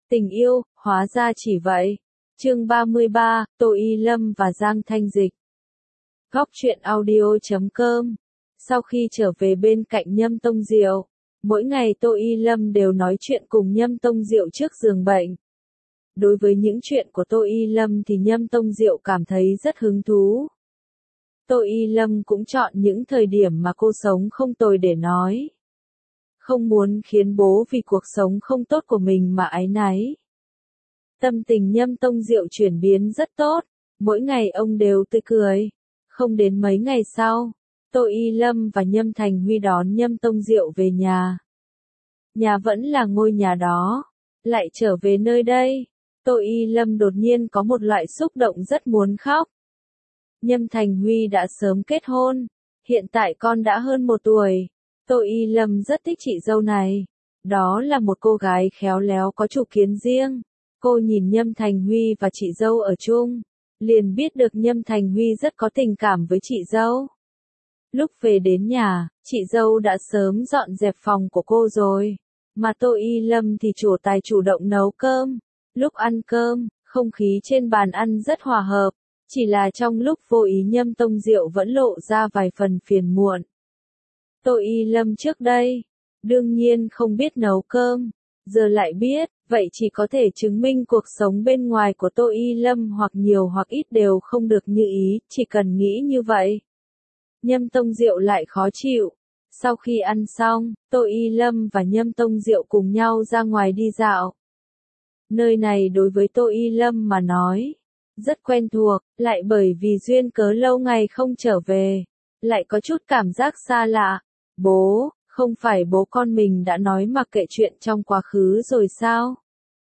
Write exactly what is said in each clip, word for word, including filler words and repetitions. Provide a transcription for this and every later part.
Tình yêu, hóa ra chỉ vậy. Chương ba mươi ba, Tô Y Lâm và Giang Thanh Dịch. Góc truyện audio chấm com. Sau khi trở về bên cạnh Nhâm Tông Diệu, mỗi ngày Tô Y Lâm đều nói chuyện cùng Nhâm Tông Diệu trước giường bệnh. Đối với những chuyện của Tô Y Lâm thì Nhâm Tông Diệu cảm thấy rất hứng thú. Tô Y Lâm cũng chọn những thời điểm mà cô sống không tồi để nói. Không muốn khiến bố vì cuộc sống không tốt của mình mà áy náy. Tâm tình Nhâm Tông Diệu chuyển biến rất tốt, mỗi ngày ông đều tươi cười. Không đến mấy ngày sau, Tô Y Lâm và Nhâm Thành Huy đón Nhâm Tông Diệu về nhà. Nhà vẫn là ngôi nhà đó, lại trở về nơi đây. Tô Y Lâm đột nhiên có một loại xúc động rất muốn khóc. Nhâm Thành Huy đã sớm kết hôn, hiện tại con đã hơn một tuổi. Tô Y Lâm rất thích chị dâu này. Đó là một cô gái khéo léo có chủ kiến riêng. Cô nhìn Nhâm Thành Huy và chị dâu ở chung, liền biết được Nhâm Thành Huy rất có tình cảm với chị dâu. Lúc về đến nhà, chị dâu đã sớm dọn dẹp phòng của cô rồi, mà Tô Y Lâm thì chủ tài chủ động nấu cơm. Lúc ăn cơm, không khí trên bàn ăn rất hòa hợp, chỉ là trong lúc vô ý Nhâm Tông Diệu vẫn lộ ra vài phần phiền muộn. Tô Y Lâm trước đây, đương nhiên không biết nấu cơm, giờ lại biết, vậy chỉ có thể chứng minh cuộc sống bên ngoài của Tô Y Lâm hoặc nhiều hoặc ít đều không được như ý, chỉ cần nghĩ như vậy. Nhâm Tông Diệu lại khó chịu. Sau khi ăn xong, Tô Y Lâm và Nhâm Tông Diệu cùng nhau ra ngoài đi dạo. Nơi này đối với Tô Y Lâm mà nói, rất quen thuộc, lại bởi vì duyên cớ lâu ngày không trở về, lại có chút cảm giác xa lạ. Bố, không phải bố con mình đã nói mặc kệ chuyện trong quá khứ rồi sao?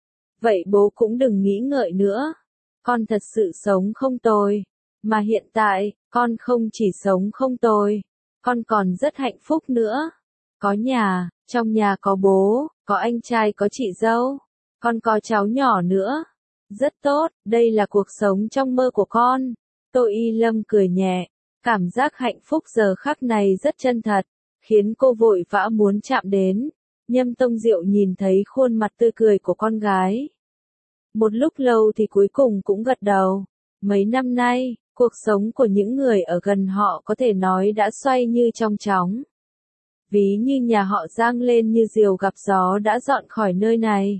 Vậy bố cũng đừng nghĩ ngợi nữa. Con thật sự sống không tồi. Mà hiện tại, con không chỉ sống không tồi, con còn rất hạnh phúc nữa. Có nhà, trong nhà có bố, có anh trai có chị dâu, con có cháu nhỏ nữa. Rất tốt, đây là cuộc sống trong mơ của con. Tô Y Lâm cười nhẹ, cảm giác hạnh phúc giờ khắc này rất chân thật, khiến cô vội vã muốn chạm đến. Nhâm Tông Diệu nhìn thấy khuôn mặt tươi cười của con gái. Một lúc lâu thì cuối cùng cũng gật đầu. Mấy năm nay, cuộc sống của những người ở gần họ có thể nói đã xoay như trong chóng. Ví như nhà họ Giang lên như diều gặp gió đã dọn khỏi nơi này.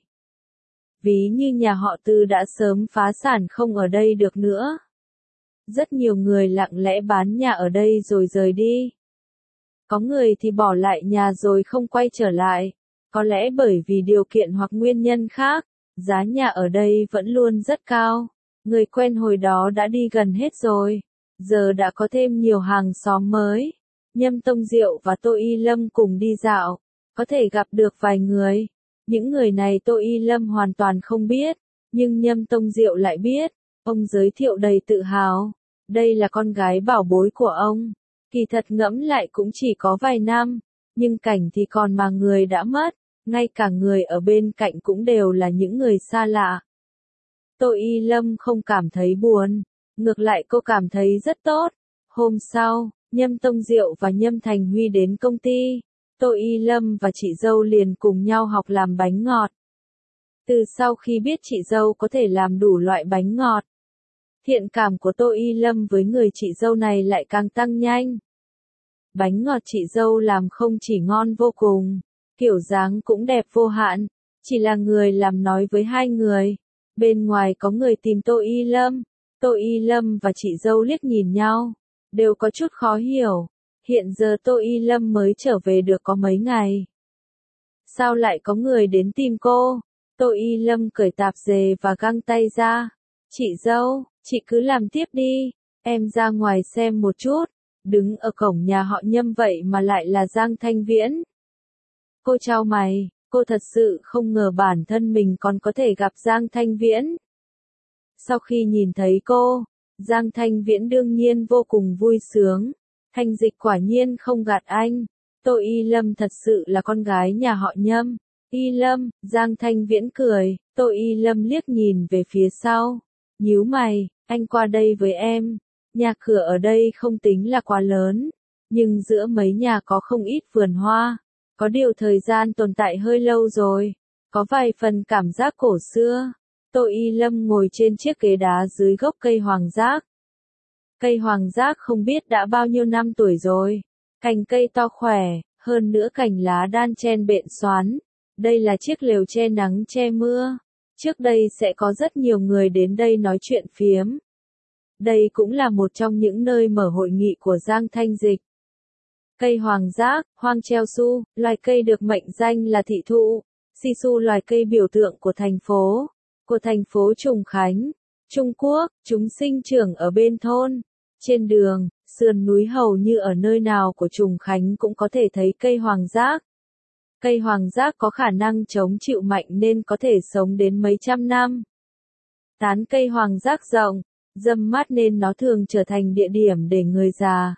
Ví như nhà họ Tư đã sớm phá sản không ở đây được nữa. Rất nhiều người lặng lẽ bán nhà ở đây rồi rời đi. Có người thì bỏ lại nhà rồi không quay trở lại. Có lẽ bởi vì điều kiện hoặc nguyên nhân khác, giá nhà ở đây vẫn luôn rất cao. Người quen hồi đó đã đi gần hết rồi. Giờ đã có thêm nhiều hàng xóm mới. Nhâm Tông Diệu và Tô Y Lâm cùng đi dạo. Có thể gặp được vài người. Những người này Tô Y Lâm hoàn toàn không biết. Nhưng Nhâm Tông Diệu lại biết. Ông giới thiệu đầy tự hào. Đây là con gái bảo bối của ông. Kỳ thật ngẫm lại cũng chỉ có vài năm. Nhưng cảnh thì còn mà người đã mất. Ngay cả người ở bên cạnh cũng đều là những người xa lạ. Tô Y Lâm không cảm thấy buồn. Ngược lại cô cảm thấy rất tốt. Hôm sau, Nhâm Tông Diệu và Nhâm Thành Huy đến công ty. Tô Y Lâm và chị dâu liền cùng nhau học làm bánh ngọt. Từ sau khi biết chị dâu có thể làm đủ loại bánh ngọt, thiện cảm của Tô Y Lâm với người chị dâu này lại càng tăng nhanh. Bánh ngọt chị dâu làm không chỉ ngon vô cùng, kiểu dáng cũng đẹp vô hạn, chỉ là người làm nói với hai người. Bên ngoài có người tìm Tô Y Lâm, Tô Y Lâm và chị dâu liếc nhìn nhau, đều có chút khó hiểu. Hiện giờ Tô Y Lâm mới trở về được có mấy ngày. Sao lại có người đến tìm cô? Tô Y Lâm cởi tạp dề và găng tay ra. Chị dâu, chị cứ làm tiếp đi, em ra ngoài xem một chút. Đứng ở cổng nhà họ Nhâm vậy mà lại là Giang Thanh Viễn. Cô chau mày, cô thật sự không ngờ bản thân mình còn có thể gặp Giang Thanh Viễn. Sau khi nhìn thấy cô, Giang Thanh Viễn đương nhiên vô cùng vui sướng. Thanh Dịch quả nhiên không gạt anh. Tô Y Lâm thật sự là con gái nhà họ Nhâm. Y Lâm, Giang Thanh Viễn cười. Tô Y Lâm liếc nhìn về phía sau. Nhíu mày, anh qua đây với em. Nhà cửa ở đây không tính là quá lớn, nhưng giữa mấy nhà có không ít vườn hoa. Có điều thời gian tồn tại hơi lâu rồi. có vài phần cảm giác cổ xưa. Tô Y Lâm ngồi trên chiếc ghế đá dưới gốc cây hoàng giác. Cây hoàng giác không biết đã bao nhiêu năm tuổi rồi. Cành cây to khỏe, hơn nữa cành lá đan chen bện xoắn. Đây là chiếc lều che nắng che mưa. Trước đây sẽ có rất nhiều người đến đây nói chuyện phiếm. Đây cũng là một trong những nơi mở hội nghị của Giang Thanh Dịch. Cây hoàng giác, hoang treo su, loài cây được mệnh danh là thị thụ. Sisu loài cây biểu tượng của thành phố, của thành phố Trùng Khánh, Trung Quốc, chúng sinh trưởng ở bên thôn, trên đường, sườn núi hầu như ở nơi nào của Trùng Khánh cũng có thể thấy cây hoàng giác. Cây hoàng giác có khả năng chống chịu mạnh nên có thể sống đến mấy trăm năm. Tán cây hoàng giác rộng, râm mát nên nó thường trở thành địa điểm để người già,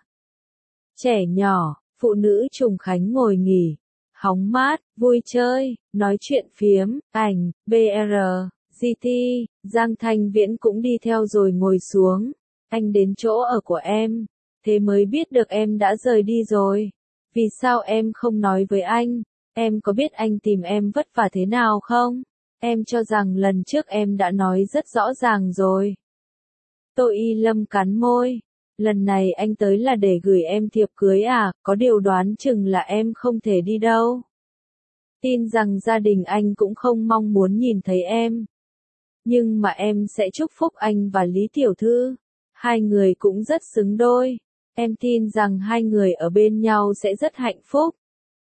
trẻ nhỏ, phụ nữ Trùng Khánh ngồi nghỉ, hóng mát, vui chơi, nói chuyện phiếm, ảnh, bê rờ, giê tê, Giang Thanh Viễn cũng đi theo rồi ngồi xuống. Anh đến chỗ ở của em, thế mới biết được em đã rời đi rồi. Vì sao em không nói với anh? Em có biết anh tìm em vất vả thế nào không? Em cho rằng lần trước em đã nói rất rõ ràng rồi. Tô Y Lâm cắn môi. Lần này anh tới là để gửi em thiệp cưới à, có điều đoán chừng là em không thể đi đâu. Tin rằng gia đình anh cũng không mong muốn nhìn thấy em. Nhưng mà em sẽ chúc phúc anh và Lý Tiểu Thư. Hai người cũng rất xứng đôi. Em tin rằng hai người ở bên nhau sẽ rất hạnh phúc.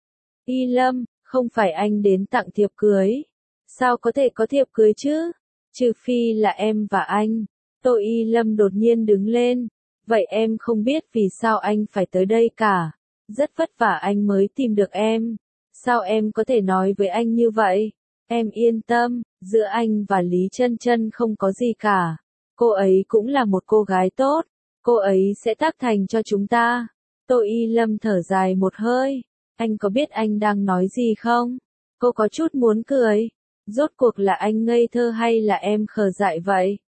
Y Lâm, không phải anh đến tặng thiệp cưới. Sao có thể có thiệp cưới chứ? Trừ phi là em và anh. Tô Y Lâm đột nhiên đứng lên. Vậy em không biết vì sao anh phải tới đây cả. Rất vất vả anh mới tìm được em. Sao em có thể nói với anh như vậy? Em yên tâm, giữa anh và Lý Chân Chân không có gì cả. Cô ấy cũng là một cô gái tốt. Cô ấy sẽ tác thành cho chúng ta. Tô Y Lâm thở dài một hơi. Anh có biết anh đang nói gì không? Cô có chút muốn cười. Rốt cuộc là anh ngây thơ hay là em khờ dại vậy?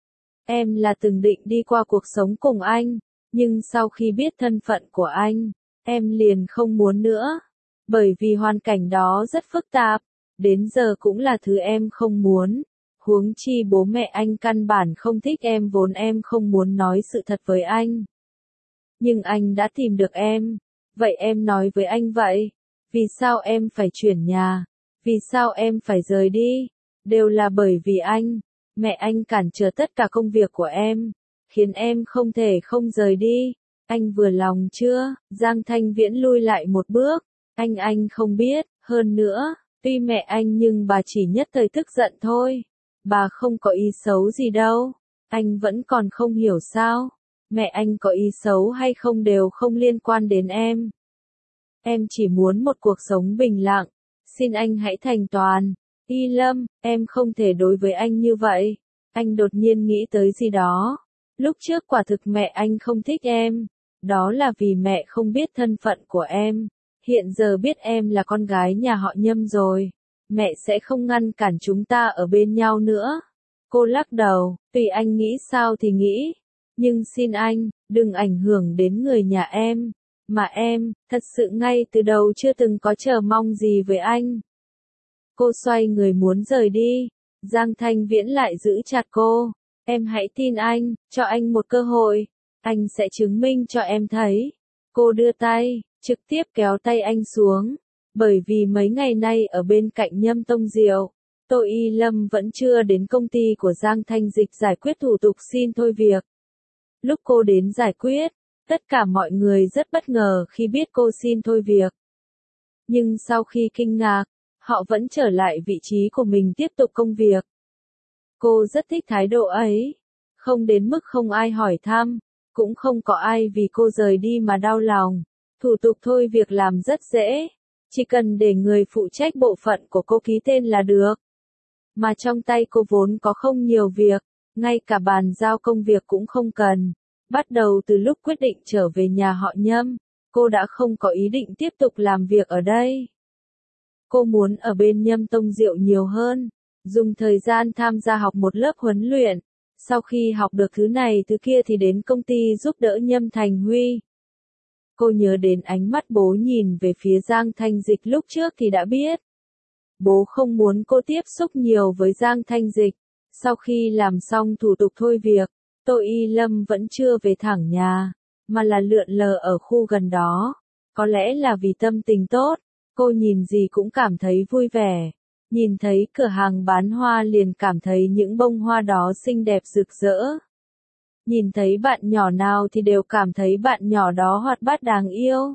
Em là từng định đi qua cuộc sống cùng anh, nhưng sau khi biết thân phận của anh, em liền không muốn nữa. Bởi vì hoàn cảnh đó rất phức tạp, đến giờ cũng là thứ em không muốn. Huống chi bố mẹ anh căn bản không thích em vốn em không muốn nói sự thật với anh. Nhưng anh đã tìm được em, vậy em nói với anh vậy. Vì sao em phải chuyển nhà? Vì sao em phải rời đi? Đều là bởi vì anh. Mẹ anh cản trở tất cả công việc của em, khiến em không thể không rời đi. Anh vừa lòng chưa? Giang Thanh Viễn lui lại một bước. Anh anh không biết, hơn nữa, tuy mẹ anh nhưng bà chỉ nhất thời tức giận thôi. Bà không có ý xấu gì đâu. Anh vẫn còn không hiểu sao. Mẹ anh có ý xấu hay không đều không liên quan đến em. Em chỉ muốn một cuộc sống bình lặng. Xin anh hãy thành toàn. Y Lâm, em không thể đối với anh như vậy. Anh đột nhiên nghĩ tới gì đó. Lúc trước quả thực mẹ anh không thích em. Đó là vì mẹ không biết thân phận của em. Hiện giờ biết em là con gái nhà họ Nhâm rồi. Mẹ sẽ không ngăn cản chúng ta ở bên nhau nữa. Cô lắc đầu, tùy anh nghĩ sao thì nghĩ. Nhưng xin anh, đừng ảnh hưởng đến người nhà em. Mà em, thật sự ngay từ đầu chưa từng có chờ mong gì với anh. Cô xoay người muốn rời đi. Giang Thanh Viễn lại giữ chặt cô. Em hãy tin anh, cho anh một cơ hội. Anh sẽ chứng minh cho em thấy. Cô đưa tay, trực tiếp kéo tay anh xuống. Bởi vì mấy ngày nay ở bên cạnh Nhâm Tông Diệu, Tô Y Lâm vẫn chưa đến công ty của Giang Thanh Dịch giải quyết thủ tục xin thôi việc. Lúc cô đến giải quyết, tất cả mọi người rất bất ngờ khi biết cô xin thôi việc. Nhưng sau khi kinh ngạc, họ vẫn trở lại vị trí của mình tiếp tục công việc. Cô rất thích thái độ ấy. Không đến mức không ai hỏi thăm, cũng không có ai vì cô rời đi mà đau lòng. Thủ tục thôi việc làm rất dễ. Chỉ cần để người phụ trách bộ phận của cô ký tên là được. Mà trong tay cô vốn có không nhiều việc, ngay cả bàn giao công việc cũng không cần. Bắt đầu từ lúc quyết định trở về nhà họ Nhâm, cô đã không có ý định tiếp tục làm việc ở đây. Cô muốn ở bên Nhâm Tông Diệu nhiều hơn, dùng thời gian tham gia học một lớp huấn luyện. Sau khi học được thứ này thứ kia thì đến công ty giúp đỡ Nhâm Thành Huy. Cô nhớ đến ánh mắt bố nhìn về phía Giang Thanh Dịch lúc trước thì đã biết. Bố không muốn cô tiếp xúc nhiều với Giang Thanh Dịch. Sau khi làm xong thủ tục thôi việc, Tô Y Lâm vẫn chưa về thẳng nhà, mà là lượn lờ ở khu gần đó. Có lẽ là vì tâm tình tốt, cô nhìn gì cũng cảm thấy vui vẻ. Nhìn thấy cửa hàng bán hoa liền cảm thấy những bông hoa đó xinh đẹp rực rỡ. Nhìn thấy bạn nhỏ nào thì đều cảm thấy bạn nhỏ đó hoạt bát đáng yêu.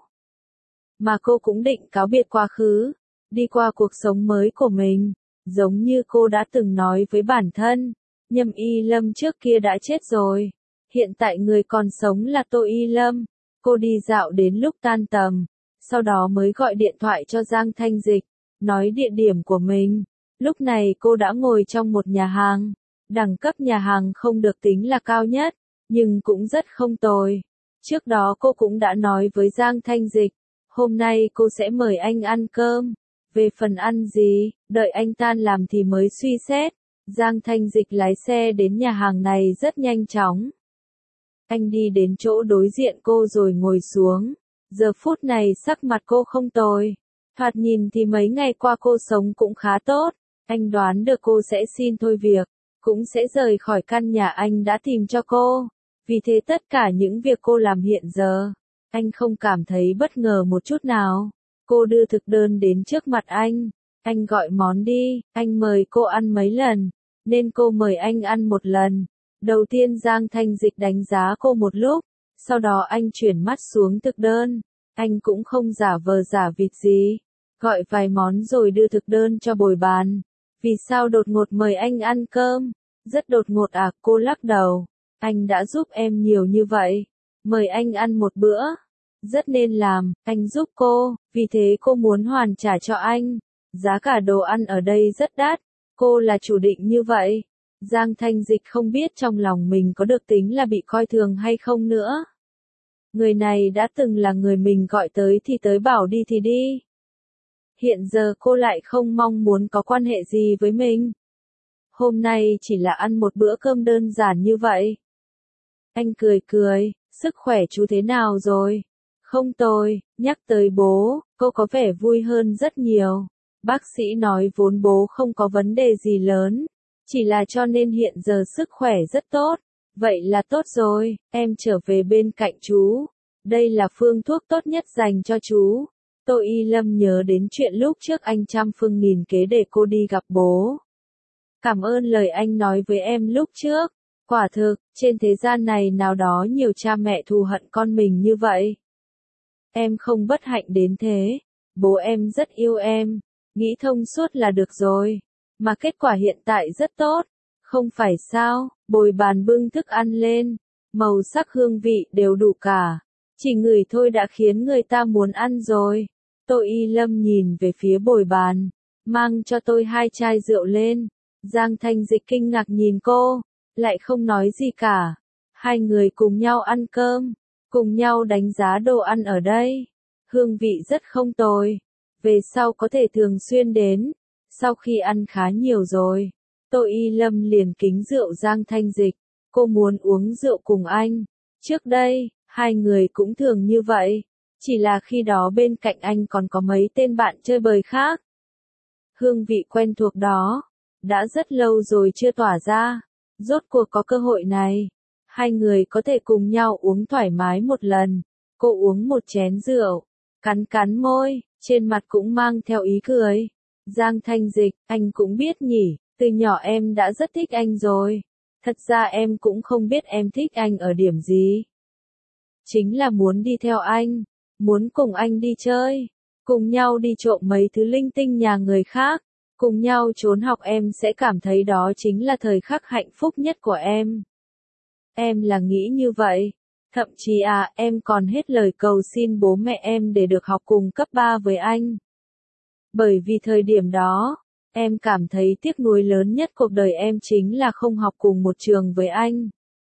Mà cô cũng định cáo biệt quá khứ, đi qua cuộc sống mới của mình, giống như cô đã từng nói với bản thân, Nhâm Y Lâm trước kia đã chết rồi, hiện tại người còn sống là Tô Y Lâm. Cô đi dạo đến lúc tan tầm, sau đó mới gọi điện thoại cho Giang Thanh Dịch, nói địa điểm của mình. Lúc này cô đã ngồi trong một nhà hàng, đẳng cấp nhà hàng không được tính là cao nhất, nhưng cũng rất không tồi. Trước đó cô cũng đã nói với Giang Thanh Dịch, hôm nay cô sẽ mời anh ăn cơm. Về phần ăn gì, đợi anh tan làm thì mới suy xét. Giang Thanh Dịch lái xe đến nhà hàng này rất nhanh chóng. Anh đi đến chỗ đối diện cô rồi ngồi xuống. Giờ phút này sắc mặt cô không tồi. Thoạt nhìn thì mấy ngày qua cô sống cũng khá tốt. Anh đoán được cô sẽ xin thôi việc, cũng sẽ rời khỏi căn nhà anh đã tìm cho cô. Vì thế tất cả những việc cô làm hiện giờ, anh không cảm thấy bất ngờ một chút nào. Cô đưa thực đơn đến trước mặt anh. Anh gọi món đi, anh mời cô ăn mấy lần, nên cô mời anh ăn một lần. Đầu tiên Giang Thanh Dịch đánh giá cô một lúc, sau đó anh chuyển mắt xuống thực đơn. Anh cũng không giả vờ giả vịt gì, gọi vài món rồi đưa thực đơn cho bồi bàn. Vì sao đột ngột mời anh ăn cơm? Rất đột ngột à? Cô lắc đầu. Anh đã giúp em nhiều như vậy, mời anh ăn một bữa, rất nên làm, anh giúp cô, vì thế cô muốn hoàn trả cho anh. Giá cả đồ ăn ở đây rất đắt, cô là chủ định như vậy. Giang Thanh Dịch không biết trong lòng mình có được tính là bị coi thường hay không nữa. Người này đã từng là người mình gọi tới thì tới, bảo đi thì đi. Hiện giờ cô lại không mong muốn có quan hệ gì với mình. Hôm nay chỉ là ăn một bữa cơm đơn giản như vậy. Anh cười cười, sức khỏe chú thế nào rồi? Không tồi, nhắc tới bố, cô có vẻ vui hơn rất nhiều. Bác sĩ nói vốn bố không có vấn đề gì lớn, chỉ là cho nên hiện giờ sức khỏe rất tốt. Vậy là tốt rồi, em trở về bên cạnh chú. Đây là phương thuốc tốt nhất dành cho chú. Tô Y Lâm nhớ đến chuyện lúc trước anh trăm phương nghìn kế để cô đi gặp bố. Cảm ơn lời anh nói với em lúc trước. Quả thực, trên thế gian này nào đó nhiều cha mẹ thù hận con mình như vậy. Em không bất hạnh đến thế. Bố em rất yêu em. Nghĩ thông suốt là được rồi. Mà kết quả hiện tại rất tốt. Không phải sao? Bồi bàn bưng thức ăn lên. Màu sắc hương vị đều đủ cả. Chỉ ngửi thôi đã khiến người ta muốn ăn rồi. Tô Y Lâm nhìn về phía bồi bàn. Mang cho tôi hai chai rượu lên. Giang Thanh Dịch kinh ngạc nhìn cô. Lại không nói gì cả. Hai người cùng nhau ăn cơm. Cùng nhau đánh giá đồ ăn ở đây. Hương vị rất không tồi. Về sau có thể thường xuyên đến. Sau khi ăn khá nhiều rồi, Tô Y Lâm liền kính rượu Giang Thanh Dịch. Cô muốn uống rượu cùng anh. Trước đây, hai người cũng thường như vậy. Chỉ là khi đó bên cạnh anh còn có mấy tên bạn chơi bời khác. Hương vị quen thuộc đó, đã rất lâu rồi chưa tỏa ra. Rốt cuộc có cơ hội này. Hai người có thể cùng nhau uống thoải mái một lần. Cô uống một chén rượu, cắn cắn môi, trên mặt cũng mang theo ý cười. Giang Thanh Dịch, anh cũng biết nhỉ, từ nhỏ em đã rất thích anh rồi. Thật ra em cũng không biết em thích anh ở điểm gì. Chính là muốn đi theo anh, muốn cùng anh đi chơi, cùng nhau đi trộm mấy thứ linh tinh nhà người khác, cùng nhau trốn học, em sẽ cảm thấy đó chính là thời khắc hạnh phúc nhất của em. Em là nghĩ như vậy. Thậm chí à, em còn hết lời cầu xin bố mẹ em để được học cùng cấp ba với anh. Bởi vì thời điểm đó, em cảm thấy tiếc nuối lớn nhất cuộc đời em chính là không học cùng một trường với anh.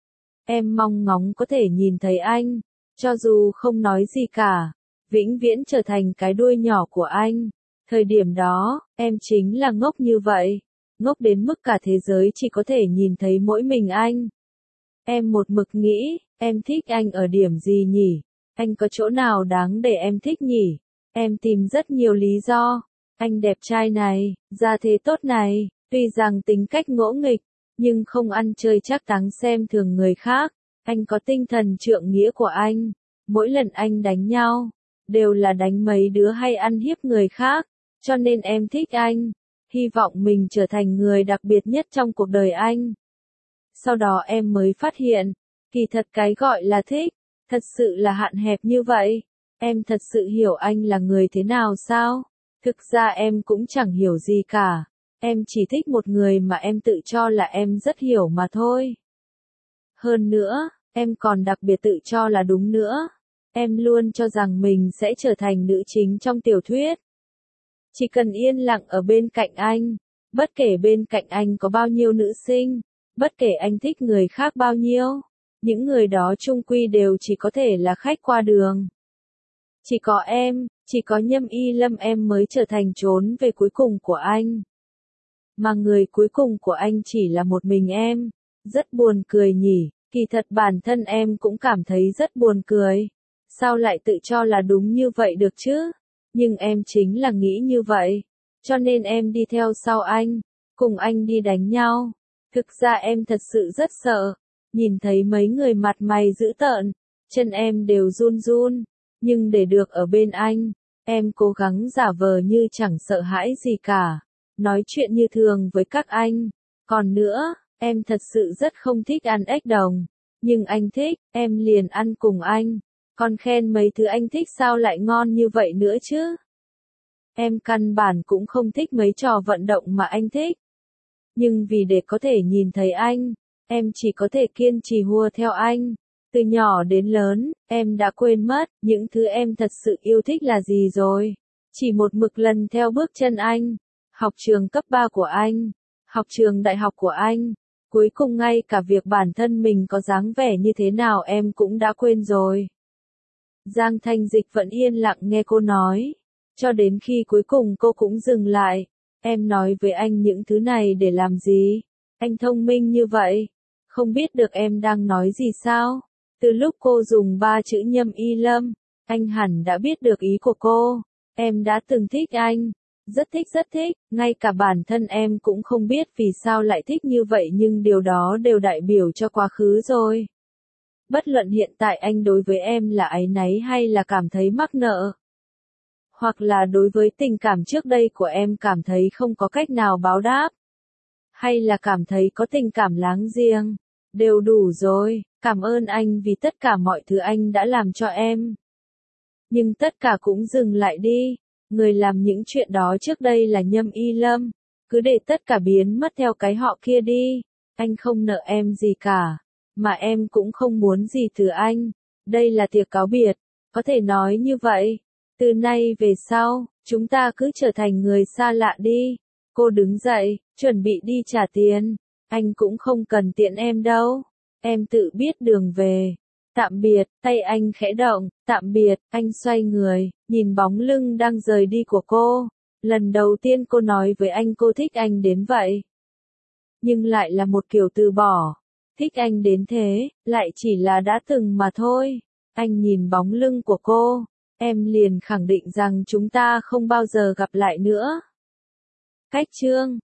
Em mong ngóng có thể nhìn thấy anh, cho dù không nói gì cả, vĩnh viễn trở thành cái đuôi nhỏ của anh. Thời điểm đó, em chính là ngốc như vậy, ngốc đến mức cả thế giới chỉ có thể nhìn thấy mỗi mình anh. Em một mực nghĩ, em thích anh ở điểm gì nhỉ? Anh có chỗ nào đáng để em thích nhỉ? Em tìm rất nhiều lý do, Anh đẹp trai này, gia thế tốt này, tuy rằng tính cách ngỗ nghịch, nhưng không ăn chơi chắc táng xem thường người khác. Anh có tinh thần trượng nghĩa của anh. Mỗi lần anh đánh nhau, đều là đánh mấy đứa hay ăn hiếp người khác. Cho nên em thích anh. Hy vọng mình trở thành người đặc biệt nhất trong cuộc đời anh. Sau đó em mới phát hiện, kỳ thật cái gọi là thích, thật sự là hạn hẹp như vậy. Em thật sự hiểu anh là người thế nào sao? Thực ra em cũng chẳng hiểu gì cả. Em chỉ thích một người mà em tự cho là em rất hiểu mà thôi. Hơn nữa, em còn đặc biệt tự cho là đúng nữa. Em luôn cho rằng mình sẽ trở thành nữ chính trong tiểu thuyết. Chỉ cần yên lặng ở bên cạnh anh, bất kể bên cạnh anh có bao nhiêu nữ sinh, bất kể anh thích người khác bao nhiêu, những người đó chung quy đều chỉ có thể là khách qua đường. Chỉ có em, chỉ có Nhâm Y Lâm em mới trở thành trốn về cuối cùng của anh. Mà người cuối cùng của anh chỉ là một mình em. Rất buồn cười nhỉ, kỳ thật bản thân em cũng cảm thấy rất buồn cười. Sao lại tự cho là đúng như vậy được chứ? Nhưng em chính là nghĩ như vậy. Cho nên em đi theo sau anh, cùng anh đi đánh nhau. Thực ra em thật sự rất sợ. Nhìn thấy mấy người mặt mày dữ tợn, chân em đều run run. Nhưng để được ở bên anh, em cố gắng giả vờ như chẳng sợ hãi gì cả. Nói chuyện như thường với các anh. Còn nữa, em thật sự rất không thích ăn ếch đồng. Nhưng anh thích, em liền ăn cùng anh. Còn khen mấy thứ anh thích sao lại ngon như vậy nữa chứ? Em căn bản cũng không thích mấy trò vận động mà anh thích. Nhưng vì để có thể nhìn thấy anh, em chỉ có thể kiên trì hùa theo anh. Từ nhỏ đến lớn, em đã quên mất những thứ em thật sự yêu thích là gì rồi. Chỉ một mực lần theo bước chân anh. Học trường cấp ba của anh, học trường đại học của anh, cuối cùng ngay cả việc bản thân mình có dáng vẻ như thế nào em cũng đã quên rồi. Giang Thanh Dịch vẫn yên lặng nghe cô nói, cho đến khi cuối cùng cô cũng dừng lại. Em nói với anh những thứ này để làm gì? Anh thông minh như vậy, không biết được em đang nói gì sao? Từ lúc cô dùng ba chữ Nhâm Y Lâm, anh hẳn đã biết được ý của cô. Em đã từng thích anh. Rất thích rất thích, ngay cả bản thân em cũng không biết vì sao lại thích như vậy nhưng điều đó đều đại biểu cho quá khứ rồi. Bất luận hiện tại anh đối với em là áy náy hay là cảm thấy mắc nợ. Hoặc là đối với tình cảm trước đây của em cảm thấy không có cách nào báo đáp. Hay là cảm thấy có tình cảm láng giềng. Đều đủ rồi, cảm ơn anh vì tất cả mọi thứ anh đã làm cho em. Nhưng tất cả cũng dừng lại đi. Người làm những chuyện đó trước đây là Nhâm Y Lâm. Cứ để tất cả biến mất theo cái họ kia đi. Anh không nợ em gì cả. Mà em cũng không muốn gì từ anh. Đây là tiệc cáo biệt. Có thể nói như vậy. Từ nay về sau, chúng ta cứ trở thành người xa lạ đi. Cô đứng dậy, chuẩn bị đi trả tiền. Anh cũng không cần tiện em đâu. Em tự biết đường về. Tạm biệt, tay anh khẽ động, tạm biệt, anh xoay người, nhìn bóng lưng đang rời đi của cô. Lần đầu tiên cô nói với anh cô thích anh đến vậy. Nhưng lại là một kiểu từ bỏ. Thích anh đến thế, lại chỉ là đã từng mà thôi. Anh nhìn bóng lưng của cô, em liền khẳng định rằng chúng ta không bao giờ gặp lại nữa. Cách chương